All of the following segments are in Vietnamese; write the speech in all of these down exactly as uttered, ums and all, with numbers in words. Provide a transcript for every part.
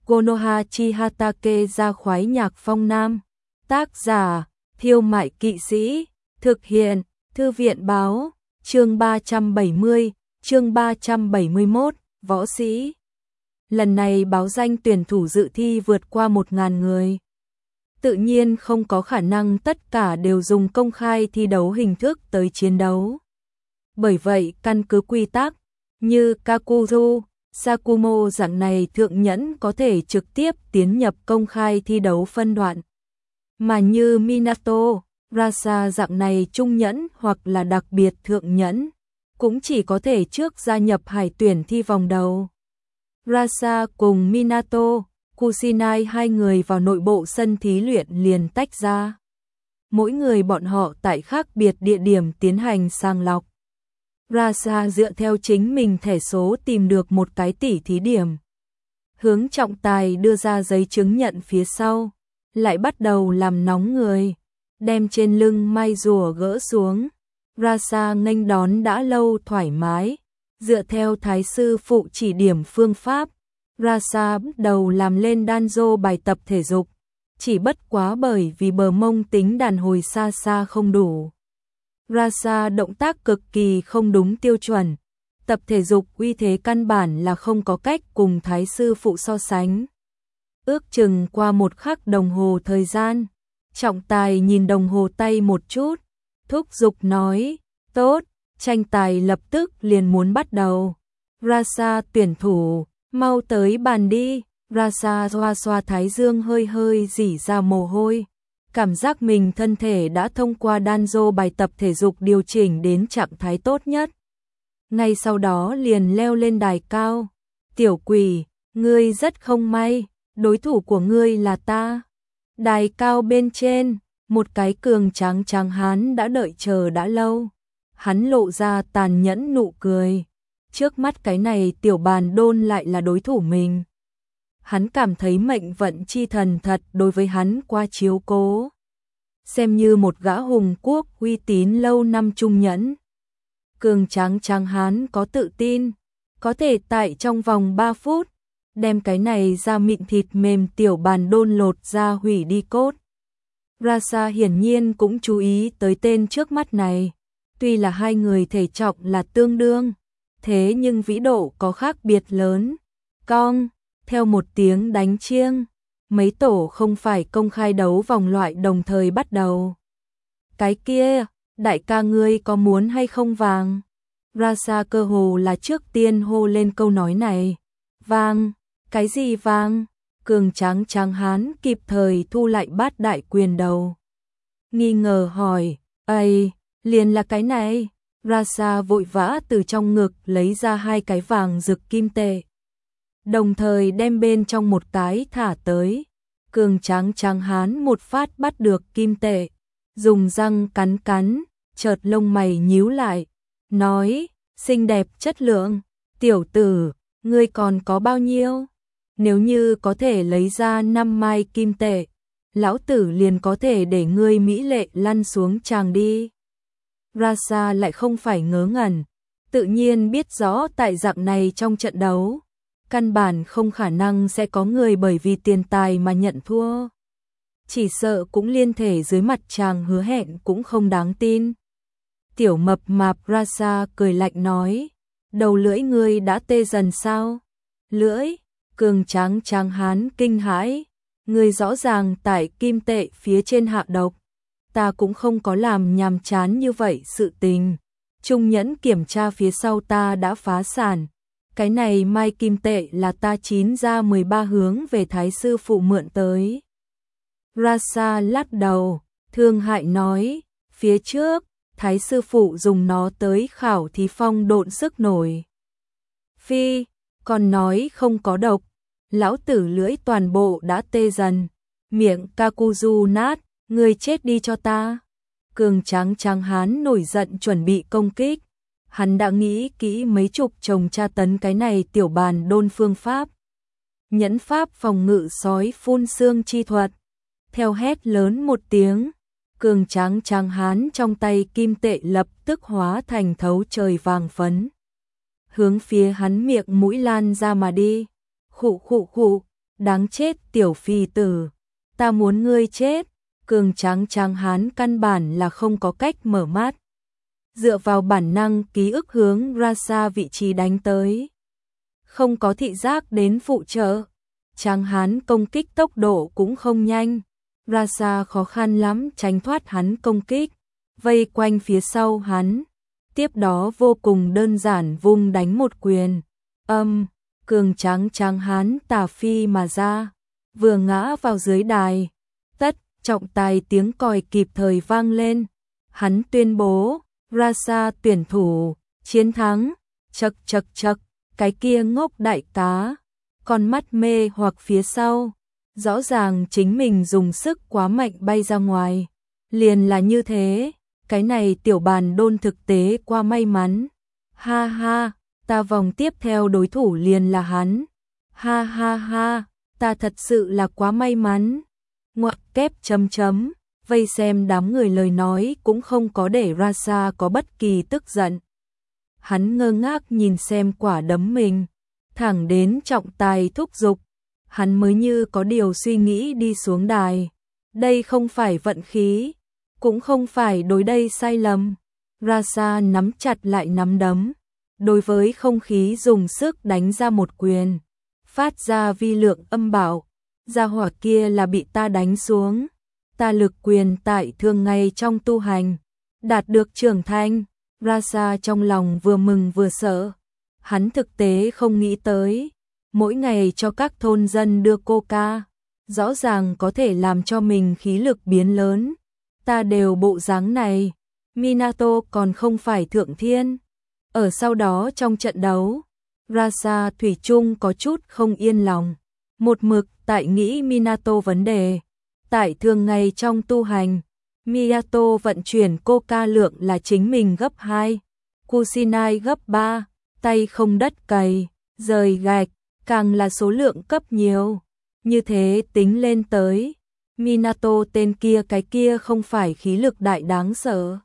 Konoha Chihatake ra khoái nhạc phong nam. Tác giả, Thiêu Mại Kỵ Sĩ. Thực hiện, Thư viện báo. Chương ba trăm bảy mươi, chương ba trăm bảy mươi mốt, võ sĩ. Lần này báo danh tuyển thủ dự thi vượt qua một nghìn người. Tự nhiên không có khả năng tất cả đều dùng công khai thi đấu hình thức tới chiến đấu. Bởi vậy, căn cứ quy tắc, như Kakuzu, Sakumo dạng này thượng nhẫn có thể trực tiếp tiến nhập công khai thi đấu phân đoạn. Mà như Minato, Rasa dạng này trung nhẫn hoặc là đặc biệt thượng nhẫn, cũng chỉ có thể trước gia nhập hải tuyển thi vòng đầu. Rasa cùng Minato, Kusinai hai người vào nội bộ sân thí luyện liền tách ra. Mỗi người bọn họ tại khác biệt địa điểm tiến hành sàng lọc. Rasa dựa theo chính mình thẻ số tìm được một cái tỷ thí điểm. Hướng trọng tài đưa ra giấy chứng nhận phía sau, lại bắt đầu làm nóng người, đem trên lưng may rùa gỡ xuống. Rasa nghênh đón đã lâu thoải mái, dựa theo thái sư phụ chỉ điểm phương pháp, Rasa bắt đầu làm lên danzo bài tập thể dục, chỉ bất quá bởi vì bờ mông tính đàn hồi xa xa không đủ. Rasa động tác cực kỳ không đúng tiêu chuẩn, tập thể dục uy thế căn bản là không có cách cùng thái sư phụ so sánh. Ước chừng qua một khắc đồng hồ thời gian, trọng tài nhìn đồng hồ tay một chút, thúc giục nói, tốt, tranh tài lập tức liền muốn bắt đầu. Rasa tuyển thủ, mau tới bàn đi. Rasa xoa xoa thái dương hơi hơi rỉ ra mồ hôi, cảm giác mình thân thể đã thông qua danzo bài tập thể dục điều chỉnh đến trạng thái tốt nhất. Ngay sau đó liền leo lên đài cao. Tiểu quỷ, ngươi rất không may, đối thủ của ngươi là ta. Đài cao bên trên, một cái cường tráng tráng hán đã đợi chờ đã lâu. Hắn lộ ra tàn nhẫn nụ cười. Trước mắt cái này tiểu bàn đôn lại là đối thủ mình. Hắn cảm thấy mệnh vận chi thần thật đối với hắn qua chiếu cố. Xem như một gã hùng quốc uy tín lâu năm trung nhẫn. Cường tráng tráng hán có tự tin, có thể tại trong vòng ba phút, đem cái này ra mịn thịt mềm tiểu bàn đôn lột ra hủy đi cốt. Rasa hiển nhiên cũng chú ý tới tên trước mắt này. Tuy là hai người thể trọng là tương đương, thế nhưng vĩ độ có khác biệt lớn. Cong, theo một tiếng đánh chiêng, mấy tổ không phải công khai đấu vòng loại đồng thời bắt đầu. Cái kia, đại ca ngươi có muốn hay không vàng? Rasa cơ hồ là trước tiên hô lên câu nói này. Vàng, cái gì vàng? Cường tráng tráng hán kịp thời thu lại bát đại quyền đầu. Nghi ngờ hỏi, ây, liền là cái này. Rasa vội vã từ trong ngực lấy ra hai cái vàng rực kim tệ. Đồng thời đem bên trong một cái thả tới. Cường tráng tráng hán một phát bắt được kim tệ, dùng răng cắn cắn, chợt lông mày nhíu lại, nói, xinh đẹp chất lượng, tiểu tử, ngươi còn có bao nhiêu? Nếu như có thể lấy ra năm mai kim tệ, lão tử liền có thể để ngươi mỹ lệ lăn xuống tràng đi. Rasa lại không phải ngớ ngẩn, tự nhiên biết rõ tại dạng này trong trận đấu, căn bản không khả năng sẽ có người bởi vì tiền tài mà nhận thua. Chỉ sợ cũng liên thể dưới mặt chàng hứa hẹn cũng không đáng tin. Tiểu mập mạp Rasa cười lạnh nói, đầu lưỡi ngươi đã tê dần sao? Lưỡi, cường tráng tráng hán kinh hãi, ngươi rõ ràng tại kim tệ phía trên hạ độc. Ta cũng không có làm nhàm chán như vậy sự tình. Trung nhẫn kiểm tra phía sau ta đã phá sản. Cái này mai kim tệ là ta chín ra mười ba hướng về thái sư phụ mượn tới. Rasa lắc đầu, thương hại nói, phía trước, thái sư phụ dùng nó tới khảo thí phong độn sức nổi. Phi, còn nói không có độc, lão tử lưỡi toàn bộ đã tê dần, miệng Kakuzu nát, ngươi chết đi cho ta. Cường tráng tráng hán nổi giận chuẩn bị công kích. Hắn đã nghĩ kỹ mấy chục chồng tra tấn cái này tiểu bàn đôn phương pháp. Nhẫn pháp phòng ngự sói phun xương chi thuật. Theo hét lớn một tiếng, cường tráng tráng hán trong tay kim tệ lập tức hóa thành thấu trời vàng phấn. Hướng phía hắn miệng mũi lan ra mà đi. Khụ khụ khụ, Đáng chết tiểu phi tử, ta muốn ngươi chết. Cường tráng tráng hán căn bản là không có cách mở mắt. Dựa vào bản năng ký ức hướng ra xa vị trí đánh tới. Không có thị giác đến phụ trợ. Tráng hán công kích tốc độ cũng không nhanh. Ra xa khó khăn lắm tránh thoát hắn công kích. Vây quanh phía sau hắn. Tiếp đó vô cùng đơn giản vung đánh một quyền. Âm, cường tráng tráng hán tà phi mà ra. Vừa ngã vào dưới đài. Tất, trọng tài tiếng còi kịp thời vang lên. Hắn tuyên bố, Rasa tuyển thủ, chiến thắng. Chật chật chật, cái kia ngốc đại cá. Con mắt mê hoặc phía sau. Rõ ràng chính mình dùng sức quá mạnh bay ra ngoài. Liền là như thế. Cái này tiểu bàn đôn thực tế qua may mắn. Ha ha, ta vòng tiếp theo đối thủ liền là hắn. Ha ha ha, ta thật sự là quá may mắn. Ngoặc kép chấm chấm, vây xem đám người lời nói cũng không có để Rasa có bất kỳ tức giận. Hắn ngơ ngác nhìn xem quả đấm mình, thẳng đến trọng tài thúc giục. Hắn mới như có điều suy nghĩ đi xuống đài. Đây không phải vận khí. Cũng không phải đối đây sai lầm. Rasa nắm chặt lại nắm đấm. Đối với không khí dùng sức đánh ra một quyền. Phát ra vi lượng âm bảo. Gia hỏa kia là bị ta đánh xuống. Ta lực quyền tại thường ngày trong tu hành. Đạt được trưởng thành. Rasa trong lòng vừa mừng vừa sợ. Hắn thực tế không nghĩ tới. Mỗi ngày cho các thôn dân đưa coca. Rõ ràng có thể làm cho mình khí lực biến lớn. Ta đều bộ dáng này, Minato còn không phải thượng thiên. Ở sau đó trong trận đấu, Rasa thủy chung có chút không yên lòng. Một mực tại nghĩ Minato vấn đề. Tại thường ngày trong tu hành, Minato vận chuyển coca lượng là chính mình gấp hai, Kusinai gấp ba, tay không đất cày, rời gạch, càng là số lượng cấp nhiều. Như thế tính lên tới. Minato tên kia cái kia không phải khí lực đại đáng sợ.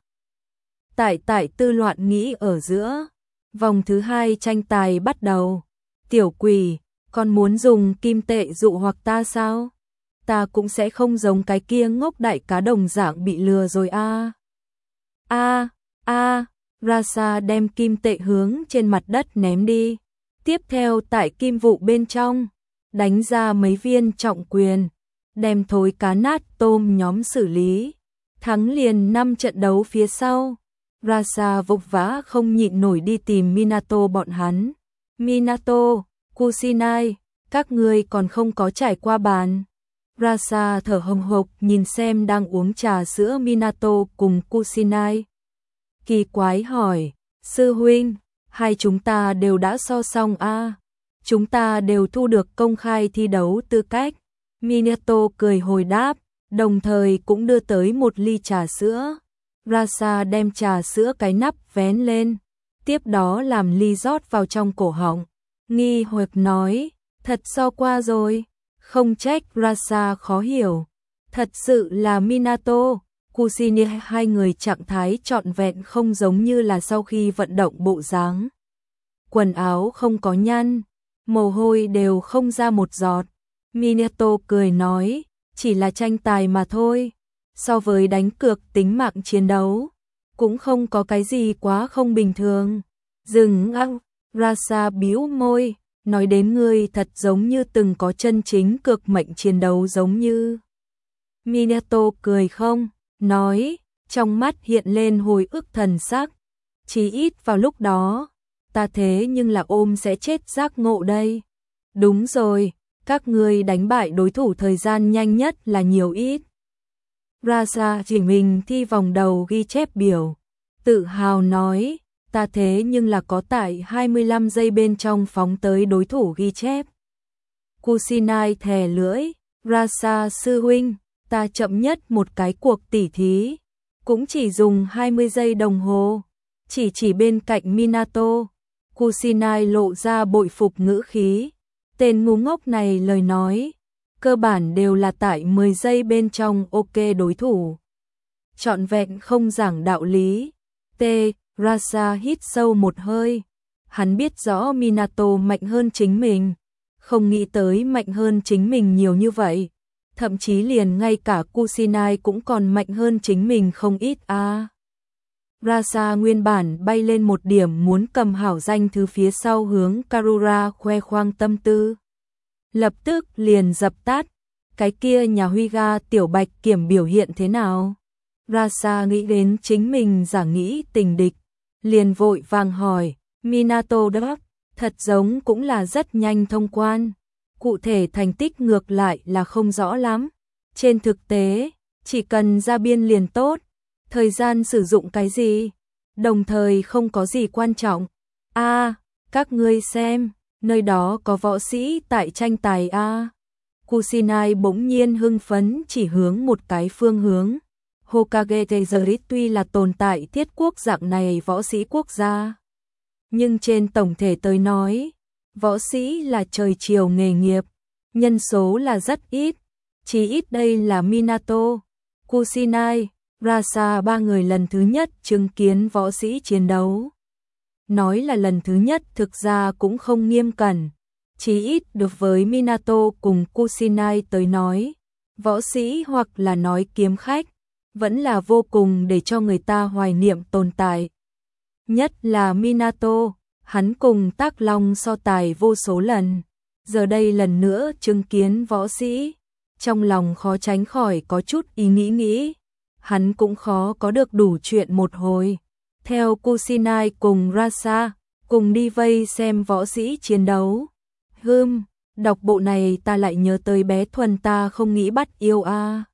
Tại tại tư loạn nghĩ ở giữa, vòng thứ hai tranh tài bắt đầu. Tiểu quỷ, con muốn dùng kim tệ dụ hoặc ta sao? Ta cũng sẽ không giống cái kia ngốc đại cá đồng dạng bị lừa rồi a. A, a, Rasa đem kim tệ hướng trên mặt đất ném đi. Tiếp theo tại kim vụ bên trong, đánh ra mấy viên trọng quyền. Đem thối cá nát tôm nhóm xử lý. Thắng liền năm trận đấu phía sau. Rasa vội vã không nhịn nổi đi tìm Minato bọn hắn. Minato, Kusinai, các ngươi còn không có trải qua bàn. Rasa thở hồng hộc nhìn xem đang uống trà sữa Minato cùng Kusinai. Kỳ quái hỏi, sư huynh, hai chúng ta đều đã so xong a. À? Chúng ta đều thu được công khai thi đấu tư cách. Minato cười hồi đáp, đồng thời cũng đưa tới một ly trà sữa. Rasa đem trà sữa cái nắp vén lên, tiếp đó làm ly rót vào trong cổ họng. Nghi hoặc nói, thật so qua rồi, không trách Rasa khó hiểu. Thật sự là Minato, Kusinai hai người trạng thái trọn vẹn không giống như là sau khi vận động bộ dáng. Quần áo không có nhăn, mồ hôi đều không ra một giọt. Minato cười nói, chỉ là tranh tài mà thôi, so với đánh cược tính mạng chiến đấu, cũng không có cái gì quá không bình thường. Dừng ăng, Rasa bĩu môi, nói đến ngươi thật giống như từng có chân chính cược mệnh chiến đấu giống như. Minato cười không, nói, trong mắt hiện lên hồi ức thần sắc, chỉ ít vào lúc đó, ta thế nhưng là ôm sẽ chết giác ngộ đây. Đúng rồi. Các ngươi đánh bại đối thủ thời gian nhanh nhất là nhiều ít. Rasa chỉ mình thi vòng đầu ghi chép biểu. Tự hào nói, ta thế nhưng là có tại hai mươi lăm giây bên trong phóng tới đối thủ ghi chép. Kusinai thè lưỡi, Rasa sư huynh, ta chậm nhất một cái cuộc tỉ thí. Cũng chỉ dùng hai mươi giây đồng hồ. Chỉ chỉ bên cạnh Minato. Kusinai lộ ra bội phục ngữ khí. Tên ngu ngốc này lời nói, cơ bản đều là tại mười giây bên trong ok đối thủ. Trọn vẹn không giảng đạo lý. T. Rasa hít sâu một hơi. Hắn biết rõ Minato mạnh hơn chính mình. không nghĩ tới mạnh hơn chính mình nhiều như vậy. Thậm chí liền ngay cả Kusinai cũng còn mạnh hơn chính mình không ít a. À. Rasa nguyên bản bay lên một điểm muốn cầm hảo danh thứ phía sau hướng Karura khoe khoang tâm tư. Lập tức liền dập tắt, cái kia nhà Huy ga tiểu bạch kiểm biểu hiện thế nào? Rasa nghĩ đến chính mình giả nghĩ tình địch, liền vội vàng hỏi, Minato đáp, thật giống cũng là rất nhanh thông quan. Cụ thể thành tích ngược lại là không rõ lắm. Trên thực tế, chỉ cần ra biên liền tốt, thời gian sử dụng cái gì, đồng thời không có gì quan trọng. A, à, các ngươi xem, nơi đó có võ sĩ tại tranh tài a. À. Kusinai bỗng nhiên hưng phấn chỉ hướng một cái phương hướng. Hokage Tezurit tuy là tồn tại thiết quốc dạng này võ sĩ quốc gia, nhưng trên tổng thể tới nói, võ sĩ là trời chiều nghề nghiệp, nhân số là rất ít, chỉ ít đây là Minato, Kusinai, Rasa ba người lần thứ nhất chứng kiến võ sĩ chiến đấu. Nói là lần thứ nhất thực ra cũng không nghiêm cẩn, chỉ ít được với Minato cùng Kusinai tới nói, võ sĩ hoặc là nói kiếm khách, vẫn là vô cùng để cho người ta hoài niệm tồn tại. Nhất là Minato, hắn cùng Tác Long so tài vô số lần, giờ đây lần nữa chứng kiến võ sĩ, trong lòng khó tránh khỏi có chút ý nghĩ nghĩ, hắn cũng khó có được đủ chuyện một hồi. Theo Kusinai cùng Rasa, cùng đi vây xem võ sĩ chiến đấu. Hừm, đọc bộ này ta lại nhớ tới bé Thuần ta không nghĩ bắt yêu a. À.